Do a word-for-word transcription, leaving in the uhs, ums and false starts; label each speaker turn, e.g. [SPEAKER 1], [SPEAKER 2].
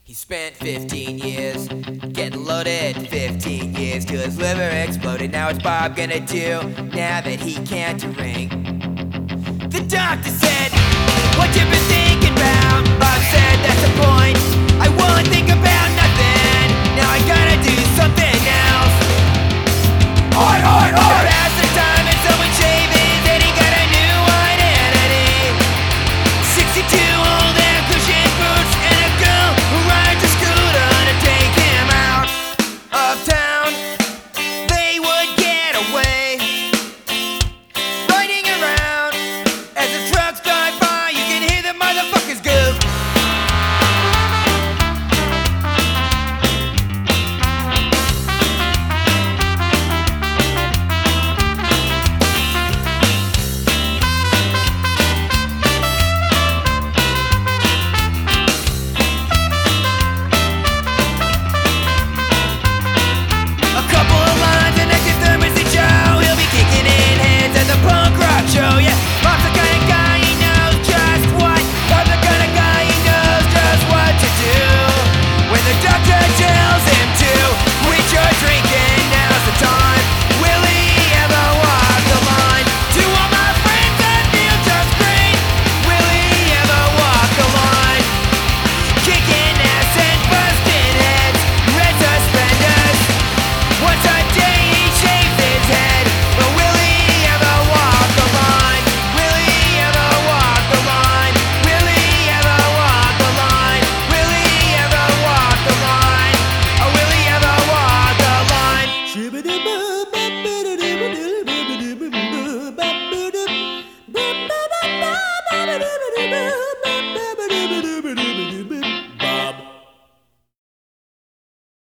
[SPEAKER 1] He spent fifteen years getting loaded, fifteen years till his liver exploded. Now what's Bob gonna do now that he can't drink? The doctor said, what you been thinking about? Bob said, that's the point.